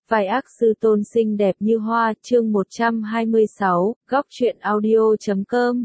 Vai ác sư tôn xinh đẹp như hoa, chương 126, góc truyện audio.com.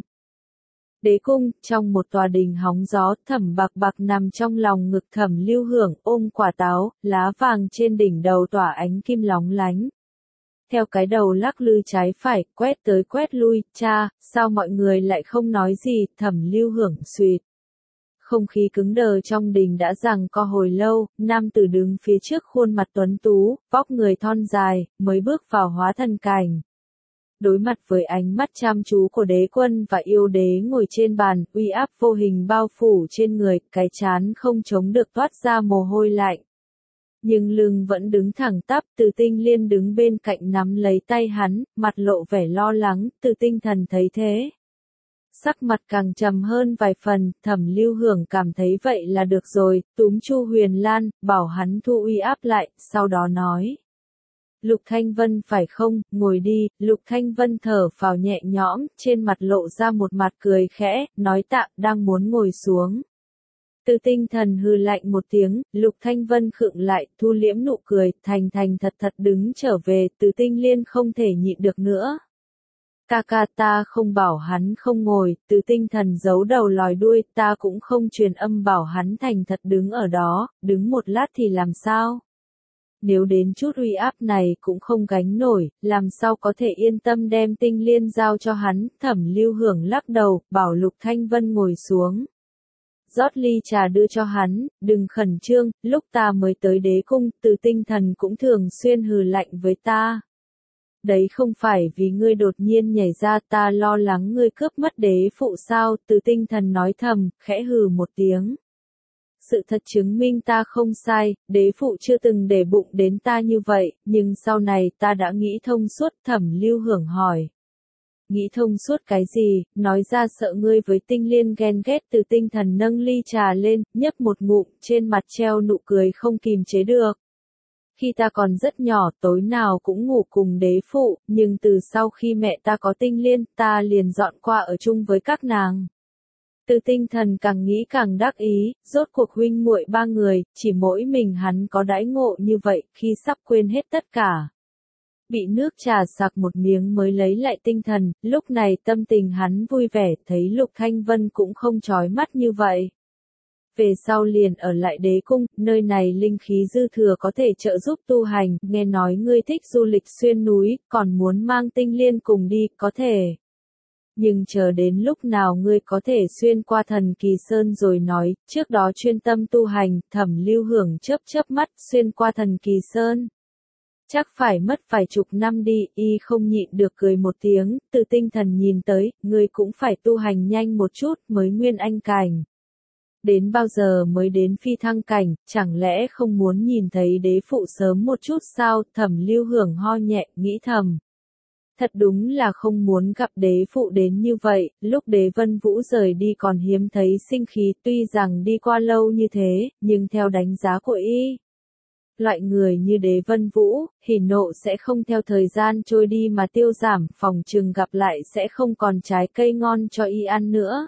Đế cung, trong một tòa đình hóng gió, Thẩm Bạc Bạc nằm trong lòng ngực Thẩm Lưu Hưởng, ôm quả táo, lá vàng trên đỉnh đầu tỏa ánh kim lóng lánh. Theo cái đầu lắc lư trái phải, quét tới quét lui, cha, sao mọi người lại không nói gì, Thẩm Lưu Hưởng suýt. Không khí cứng đờ trong đình đã giằng co hồi lâu, nam tử đứng phía trước khuôn mặt tuấn tú, vóc người thon dài, mới bước vào hóa thần cảnh. Đối mặt với ánh mắt chăm chú của đế quân và yêu đế ngồi trên bàn, uy áp vô hình bao phủ trên người, cái trán không chống được toát ra mồ hôi lạnh. Nhưng lưng vẫn đứng thẳng tắp, Từ Tinh Liên đứng bên cạnh nắm lấy tay hắn, mặt lộ vẻ lo lắng, Từ Tinh Thần thấy thế. Sắc mặt càng trầm hơn vài phần, Thẩm Lưu Hưởng cảm thấy vậy là được rồi, túm Chu Huyền Lan, bảo hắn thu uy áp lại, sau đó nói. Lục Thanh Vân phải không, ngồi đi, Lục Thanh Vân thở phào nhẹ nhõm, trên mặt lộ ra một mặt cười khẽ, nói tạm, đang muốn ngồi xuống. Từ Tinh Thần hừ lạnh một tiếng, Lục Thanh Vân khựng lại, thu liễm nụ cười, thành thật đứng trở về, Từ Tinh Liên không thể nhịn được nữa. Ca ta không bảo hắn không ngồi, Từ Tinh Thần giấu đầu lòi đuôi, ta cũng không truyền âm bảo hắn thành thật đứng ở đó, đứng một lát thì làm sao? Nếu đến chút uy áp này cũng không gánh nổi, làm sao có thể yên tâm đem Tinh Liên giao cho hắn, Thẩm Lưu Hưởng lắc đầu, bảo Lục Thanh Vân ngồi xuống. Rót ly trà đưa cho hắn, đừng khẩn trương, lúc ta mới tới đế cung, Từ Tinh Thần cũng thường xuyên hừ lạnh với ta. Đấy không phải vì ngươi đột nhiên nhảy ra, ta lo lắng ngươi cướp mất đế phụ sao, Từ Tinh Thần nói thầm, khẽ hừ một tiếng. Sự thật chứng minh ta không sai, đế phụ chưa từng để bụng đến ta như vậy, nhưng sau này ta đã nghĩ thông suốt, Thẩm Lưu Hưởng hỏi. Nghĩ thông suốt cái gì, nói ra sợ ngươi với Tinh Liên ghen ghét, Từ Tinh Thần nâng ly trà lên, nhấp một ngụm, trên mặt treo nụ cười không kìm chế được. Khi ta còn rất nhỏ, tối nào cũng ngủ cùng đế phụ, nhưng từ sau khi mẹ ta có Tinh Liên, ta liền dọn qua ở chung với các nàng. Từ Tinh Thần càng nghĩ càng đắc ý, rốt cuộc huynh muội ba người, chỉ mỗi mình hắn có đãi ngộ như vậy, khi sắp quên hết tất cả. Bị nước trà sặc một miếng mới lấy lại tinh thần, lúc này tâm tình hắn vui vẻ, thấy Lục Thanh Vân cũng không chói mắt như vậy. Về sau liền ở lại đế cung, nơi này linh khí dư thừa có thể trợ giúp tu hành, nghe nói ngươi thích du lịch xuyên núi, còn muốn mang Tinh Liên cùng đi, có thể. Nhưng chờ đến lúc nào ngươi có thể xuyên qua Thần Kỳ Sơn rồi nói, trước đó chuyên tâm tu hành, Thẩm Lưu Hưởng chớp mắt, xuyên qua Thần Kỳ Sơn. Chắc phải mất vài chục năm đi, y không nhịn được cười một tiếng, Từ Tinh Thần nhìn tới, ngươi cũng phải tu hành nhanh một chút mới nguyên anh cảnh. Đến bao giờ mới đến phi thăng cảnh, chẳng lẽ không muốn nhìn thấy đế phụ sớm một chút sao, Thẩm Lưu Hưởng ho nhẹ, nghĩ thầm. Thật đúng là không muốn gặp đế phụ đến như vậy, lúc đế Vân Vũ rời đi còn hiếm thấy sinh khí, tuy rằng đi qua lâu như thế, nhưng theo đánh giá của y. Loại người như đế Vân Vũ, hỉ nộ sẽ không theo thời gian trôi đi mà tiêu giảm, phòng chừng gặp lại sẽ không còn trái cây ngon cho y ăn nữa.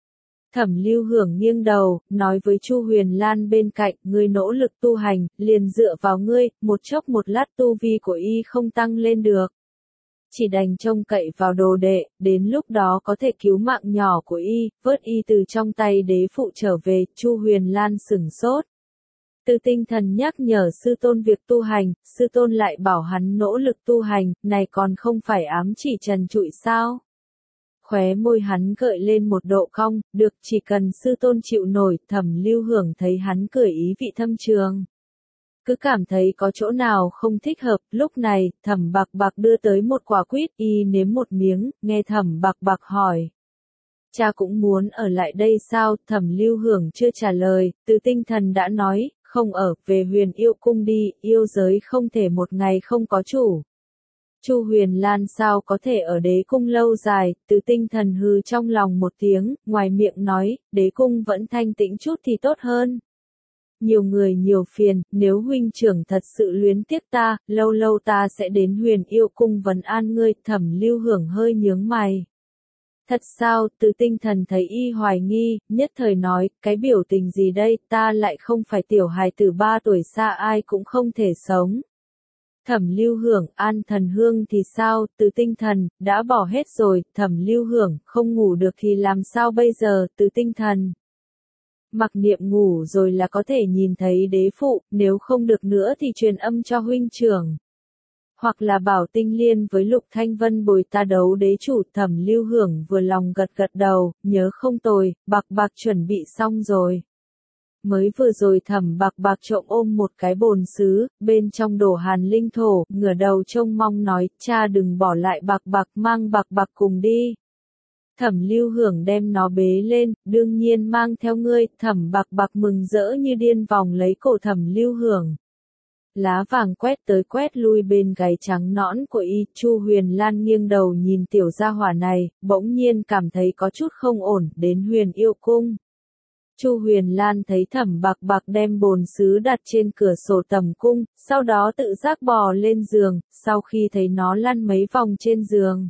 Thẩm Lưu Hưởng nghiêng đầu, nói với Chu Huyền Lan bên cạnh, ngươi nỗ lực tu hành, liền dựa vào ngươi, một chốc một lát tu vi của y không tăng lên được. Chỉ đành trông cậy vào đồ đệ, đến lúc đó có thể cứu mạng nhỏ của y, vớt y từ trong tay đế phụ trở về, Chu Huyền Lan sửng sốt. Từ Tinh Thần nhắc nhở sư tôn việc tu hành, sư tôn lại bảo hắn nỗ lực tu hành, này còn không phải ám chỉ trần trụi sao? Khóe môi hắn gợi lên một độ cong, được chỉ cần sư tôn chịu nổi, Thẩm Lưu Hưởng thấy hắn cười ý vị thâm trường. Cứ cảm thấy có chỗ nào không thích hợp, lúc này, Thẩm Bạc Bạc đưa tới một quả quýt, y nếm một miếng, nghe Thẩm Bạc Bạc hỏi. Cha cũng muốn ở lại đây sao, Thẩm Lưu Hưởng chưa trả lời, Từ Tinh Thần đã nói, không ở, về Huyền Yêu Cung đi, yêu giới không thể một ngày không có chủ. Chu Huyền Lan sao có thể ở đế cung lâu dài, Từ Tinh Thần hừ trong lòng một tiếng, ngoài miệng nói, đế cung vẫn thanh tĩnh chút thì tốt hơn. Nhiều người nhiều phiền, nếu huynh trưởng thật sự luyến tiếc ta, lâu lâu ta sẽ đến Huyền Yêu Cung vấn an ngươi, Thẩm Lưu Hưởng hơi nhướng mày. Thật sao, Từ Tinh Thần thấy y hoài nghi, nhất thời nói, cái biểu tình gì đây, ta lại không phải tiểu hài tử 3 tuổi xa ai cũng không thể sống. Thẩm Lưu Hưởng, An Thần Hương thì sao, Từ Tinh Thần, đã bỏ hết rồi, Thẩm Lưu Hưởng, không ngủ được thì làm sao bây giờ, Từ Tinh Thần. Mặc niệm ngủ rồi là có thể nhìn thấy đế phụ, nếu không được nữa thì truyền âm cho huynh trưởng. Hoặc là bảo Tinh Liên với Lục Thanh Vân bồi ta đấu đế chủ. Thẩm Lưu Hưởng vừa lòng gật gật đầu, nhớ không tồi, Bạc Bạc chuẩn bị xong rồi. Mới vừa rồi Thẩm Bạc Bạc trộm ôm một cái bồn sứ, bên trong đổ hàn linh thổ, ngửa đầu trông mong nói, cha đừng bỏ lại Bạc Bạc, mang Bạc Bạc cùng đi. Thẩm Lưu Hưởng đem nó bế lên, đương nhiên mang theo ngươi. Thẩm Bạc Bạc mừng rỡ như điên vòng lấy cổ Thẩm Lưu Hưởng. Lá vàng quét tới quét lui bên gáy trắng nõn của y. Chu Huyền Lan nghiêng đầu nhìn tiểu gia hỏa này, bỗng nhiên cảm thấy có chút không ổn. Đến Huyền Yêu Cung, Chu Huyền Lan thấy Thẩm Bạc Bạc đem bồn sứ đặt trên cửa sổ tầm cung, sau đó tự giác bò lên giường. Sau khi thấy nó lăn mấy vòng trên giường,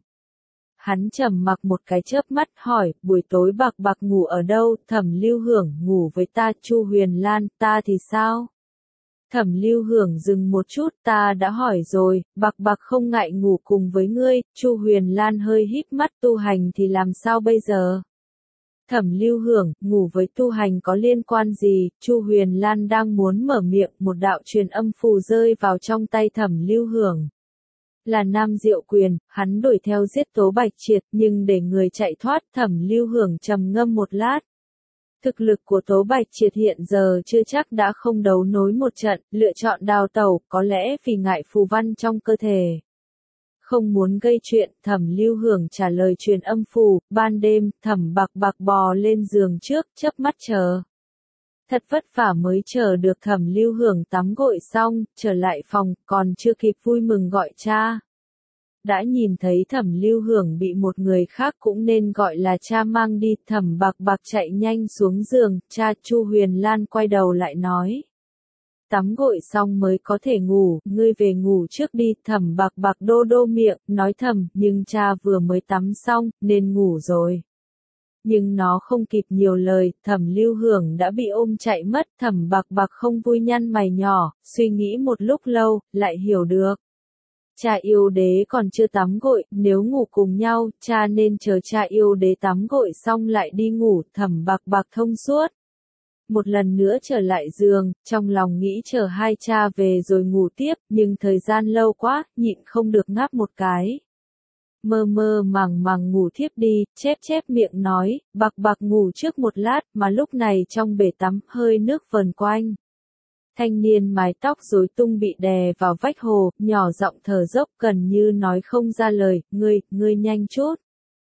hắn trầm mặc một cái chớp mắt, hỏi, buổi tối Bạc Bạc ngủ ở đâu? Thẩm Lưu Hưởng, ngủ với ta. Chu Huyền Lan, ta thì sao? Thẩm Lưu Hưởng dừng một chút, ta đã hỏi rồi, Bạc Bạc không ngại ngủ cùng với ngươi. Chu Huyền Lan hơi híp mắt, tu hành thì làm sao bây giờ? Thẩm Lưu Hưởng, ngủ với tu hành có liên quan gì? Chu Huyền Lan đang muốn mở miệng, một đạo truyền âm phù rơi vào trong tay Thẩm Lưu Hưởng. Là Nam Diệu Quyền, hắn đuổi theo giết Tố Bạch Triệt, nhưng để người chạy thoát. Thẩm Lưu Hưởng trầm ngâm một lát. Thực lực của Tố Bạch Triệt hiện giờ chưa chắc đã không đấu nối một trận, lựa chọn đào tẩu, có lẽ vì ngại phù văn trong cơ thể. Không muốn gây chuyện, Thẩm Lưu Hưởng trả lời truyền âm phù. Ban đêm, Thẩm Bạc Bạc bò lên giường trước, chớp mắt chờ. Thật vất vả mới chờ được Thẩm Lưu Hưởng tắm gội xong, trở lại phòng, còn chưa kịp vui mừng gọi cha. Đã nhìn thấy Thẩm Lưu Hưởng bị một người khác cũng nên gọi là cha mang đi. Thẩm Bạc Bạc chạy nhanh xuống giường, cha. Chu Huyền Lan quay đầu lại nói. Tắm gội xong mới có thể ngủ, ngươi về ngủ trước đi. Thẩm Bạc Bạc đô đô miệng, nói thầm, nhưng cha vừa mới tắm xong, nên ngủ rồi. Nhưng nó không kịp nhiều lời, Thẩm Lưu Hưởng đã bị ôm chạy mất. Thẩm Bạc Bạc không vui nhăn mày nhỏ, suy nghĩ một lúc lâu, lại hiểu được. Cha yêu đế còn chưa tắm gội, nếu ngủ cùng nhau, cha nên chờ cha yêu đế tắm gội xong lại đi ngủ. Thẩm Bạc Bạc thông suốt. Một lần nữa trở lại giường, trong lòng nghĩ chờ hai cha về rồi ngủ tiếp, nhưng thời gian lâu quá, nhịn không được ngáp một cái. Mơ mơ màng màng ngủ thiếp đi, chép miệng nói, Bạc Bạc ngủ trước một lát, mà lúc này trong bể tắm, hơi nước vần quanh. Thanh niên mái tóc rối tung bị đè vào vách hồ, nhỏ giọng thở dốc gần như nói không ra lời, ngươi nhanh chút.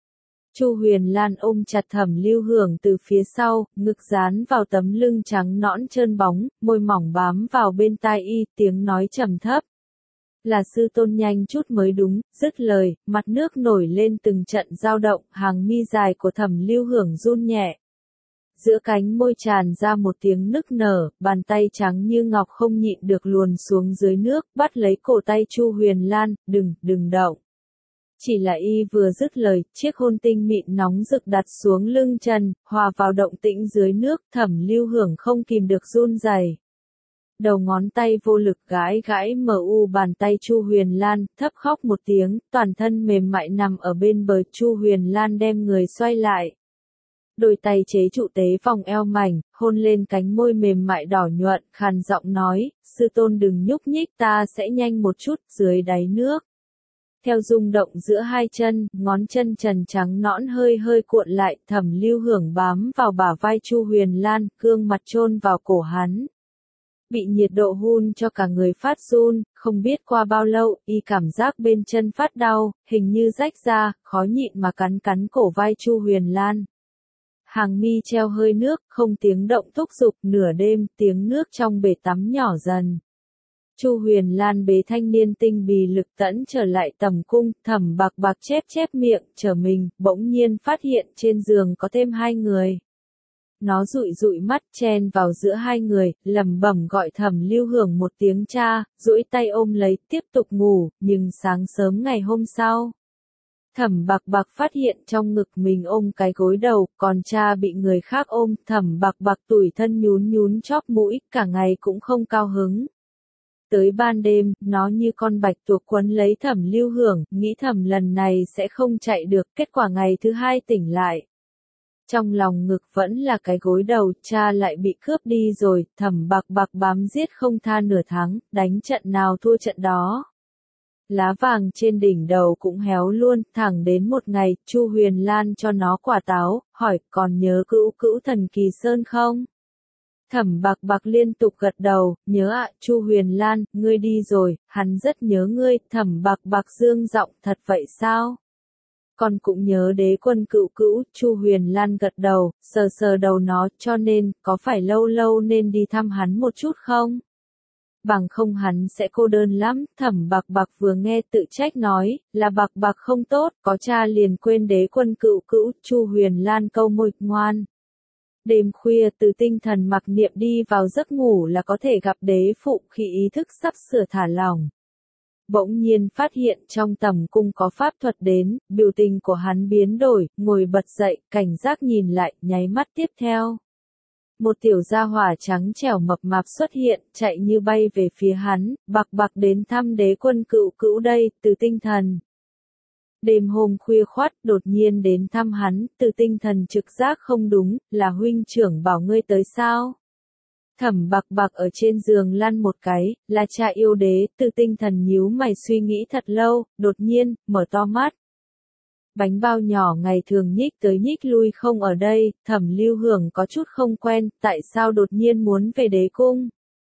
Chu Huyền Lan ôm chặt Thẩm Lưu Hưởng từ phía sau, ngực dán vào tấm lưng trắng nõn trơn bóng, môi mỏng bám vào bên tai y, tiếng nói trầm thấp. Là sư tôn nhanh chút mới đúng. Dứt lời, mặt nước nổi lên từng trận dao động, hàng mi dài của Thẩm Lưu Hưởng run nhẹ. Giữa cánh môi tràn ra một tiếng nức nở, bàn tay trắng như ngọc không nhịn được luồn xuống dưới nước, bắt lấy cổ tay Chu Huyền Lan, đừng động. Chỉ là y vừa dứt lời, chiếc hôn tinh mịn nóng rực đặt xuống lưng trần, hòa vào động tĩnh dưới nước. Thẩm Lưu Hưởng không kìm được run rẩy. Đầu ngón tay vô lực gãi bàn tay Chu Huyền Lan, thấp khóc một tiếng, toàn thân mềm mại nằm ở bên bờ. Chu Huyền Lan đem người xoay lại. Đôi tay chế trụ tế vòng eo mảnh, hôn lên cánh môi mềm mại đỏ nhuận, khàn giọng nói, sư tôn đừng nhúc nhích, ta sẽ nhanh một chút, dưới đáy nước. Theo rung động giữa hai chân, ngón chân trần trắng nõn hơi cuộn lại. Thẩm Lưu Hưởng bám vào bả vai Chu Huyền Lan, gương mặt chôn vào cổ hắn. Bị nhiệt độ hun cho cả người phát run, không biết qua bao lâu, y cảm giác bên chân phát đau, hình như rách ra, khó nhịn mà cắn cổ vai Chu Huyền Lan. Hàng mi treo hơi nước, không tiếng động thúc giục. Nửa đêm, tiếng nước trong bể tắm nhỏ dần. Chu Huyền Lan bế thanh niên tinh bì lực tẫn trở lại tầm cung. Thẩm Bạc Bạc chép miệng, trở mình, bỗng nhiên phát hiện trên giường có thêm hai người. Nó dụi mắt chen vào giữa hai người, lẩm bẩm gọi Thẩm Lưu Hưởng một tiếng cha, duỗi tay ôm lấy, tiếp tục ngủ. Nhưng sáng sớm ngày hôm sau, Thẩm Bạc Bạc phát hiện trong ngực mình ôm cái gối đầu, còn cha bị người khác ôm. Thẩm Bạc Bạc tủi thân nhún chóp mũi, cả ngày cũng không cao hứng. Tới ban đêm, nó như con bạch tuộc quấn lấy Thẩm Lưu Hưởng, nghĩ thầm lần này sẽ không chạy được, kết quả ngày thứ hai tỉnh lại. Trong lòng ngực vẫn là cái gối đầu, cha lại bị cướp đi rồi, Thẩm Bạc Bạc bám giết không tha nửa tháng, đánh trận nào thua trận đó. Lá vàng trên đỉnh đầu cũng héo luôn, thẳng đến một ngày, Chu Huyền Lan cho nó quả táo, hỏi còn nhớ Cữu Cữu Thần Kỳ Sơn không? Thẩm Bạc Bạc liên tục gật đầu, nhớ ạ, Chu Huyền Lan, ngươi đi rồi, hắn rất nhớ ngươi, Thẩm Bạc Bạc dương giọng, thật vậy sao? Con cũng nhớ đế quân Cữu Cữu, Chu Huyền Lan gật đầu, sờ sờ đầu nó, cho nên, có phải lâu lâu nên đi thăm hắn một chút không? Bằng không hắn sẽ cô đơn lắm, Thẩm Bạc Bạc vừa nghe tự trách nói, là Bạc Bạc không tốt, có cha liền quên đế quân Cữu Cữu, Chu Huyền Lan câu môi, ngoan. Đêm khuya Từ Tinh Thần mặc niệm đi vào giấc ngủ là có thể gặp đế phụ khi ý thức sắp sửa thả lỏng. Bỗng nhiên phát hiện trong tầm cung có pháp thuật đến, biểu tình của hắn biến đổi, ngồi bật dậy, cảnh giác nhìn lại, nháy mắt tiếp theo. Một tiểu gia hỏa trắng trẻo mập mạp xuất hiện, chạy như bay về phía hắn, Bạc Bạc đến thăm đế quân Cữu Cữu đây, Từ Tinh Thần. Đêm hôm khuya khoắt đột nhiên đến thăm hắn, Từ Tinh Thần trực giác không đúng, là huynh trưởng bảo ngươi tới sao? Thẩm Bạc Bạc ở trên giường lăn một cái, là cha yêu đế, Từ Tinh Thần nhíu mày suy nghĩ thật lâu, đột nhiên, mở to mắt. Bánh bao nhỏ ngày thường nhích tới nhích lui không ở đây, Thẩm Lưu Hưởng có chút không quen, tại sao đột nhiên muốn về đế cung?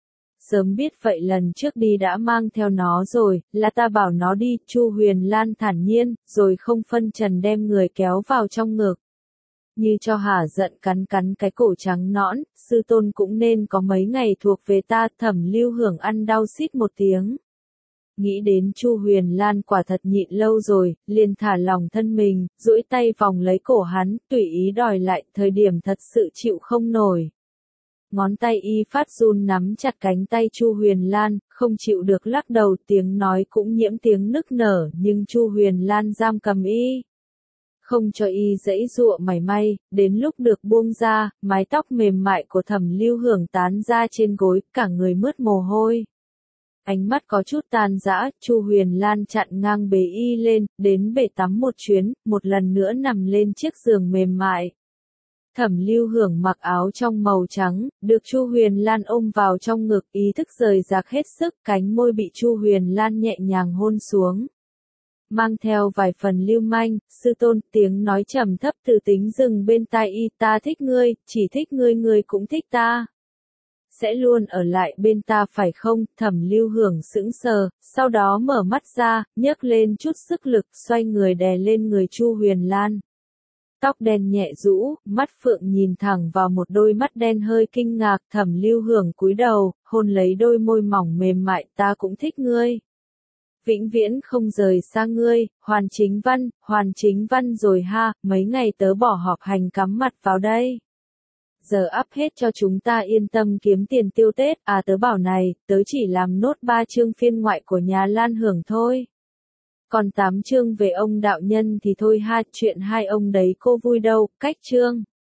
Sớm biết vậy lần trước đi đã mang theo nó rồi, là ta bảo nó đi, Chu Huyền Lan thản nhiên, rồi không phân trần đem người kéo vào trong ngực. Như cho hả giận cắn cắn cái cổ trắng nõn, sư tôn cũng nên có mấy ngày thuộc về ta, Thẩm Lưu Hưởng ăn đau xít một tiếng. Nghĩ đến Chu Huyền Lan quả thật nhịn lâu rồi, liền thả lòng thân mình, duỗi tay vòng lấy cổ hắn, tùy ý đòi lại, thời điểm thật sự chịu không nổi. Ngón tay y phát run nắm chặt cánh tay Chu Huyền Lan, không chịu được lắc đầu, tiếng nói cũng nhiễm tiếng nức nở, nhưng Chu Huyền Lan giam cầm y. Không cho y dãy dụa mảy may, đến lúc được buông ra, mái tóc mềm mại của Thẩm Lưu Hưởng tán ra trên gối, cả người mướt mồ hôi. Ánh mắt có chút tan rã, Chu Huyền Lan chặn ngang bế y lên, đến bể tắm một chuyến, một lần nữa nằm lên chiếc giường mềm mại. Thẩm Lưu Hưởng mặc áo trong màu trắng, được Chu Huyền Lan ôm vào trong ngực, ý thức rời rạc hết sức, cánh môi bị Chu Huyền Lan nhẹ nhàng hôn xuống. Mang theo vài phần lưu manh, sư tôn, tiếng nói trầm thấp từ tính dừng bên tai y, ta thích ngươi, chỉ thích ngươi, ngươi cũng thích ta. Sẽ luôn ở lại bên ta phải không? Thẩm Lưu Hưởng sững sờ, sau đó mở mắt ra, nhấc lên chút sức lực, xoay người đè lên người Chu Huyền Lan. Tóc đen nhẹ rũ, mắt phượng nhìn thẳng vào một đôi mắt đen hơi kinh ngạc, Thẩm Lưu Hưởng cúi đầu, hôn lấy đôi môi mỏng mềm mại, ta cũng thích ngươi. Vĩnh viễn không rời xa ngươi, Hoàn Chính Văn rồi ha, mấy ngày tớ bỏ họp hành cắm mặt vào đây. Giờ up hết cho chúng ta yên tâm kiếm tiền tiêu Tết, à tớ bảo này, tớ chỉ làm nốt 3 chương phiên ngoại của nhà Lan Hưởng thôi. Còn 8 chương về ông đạo nhân thì thôi ha, chuyện hai ông đấy cô vui đâu, cách chương.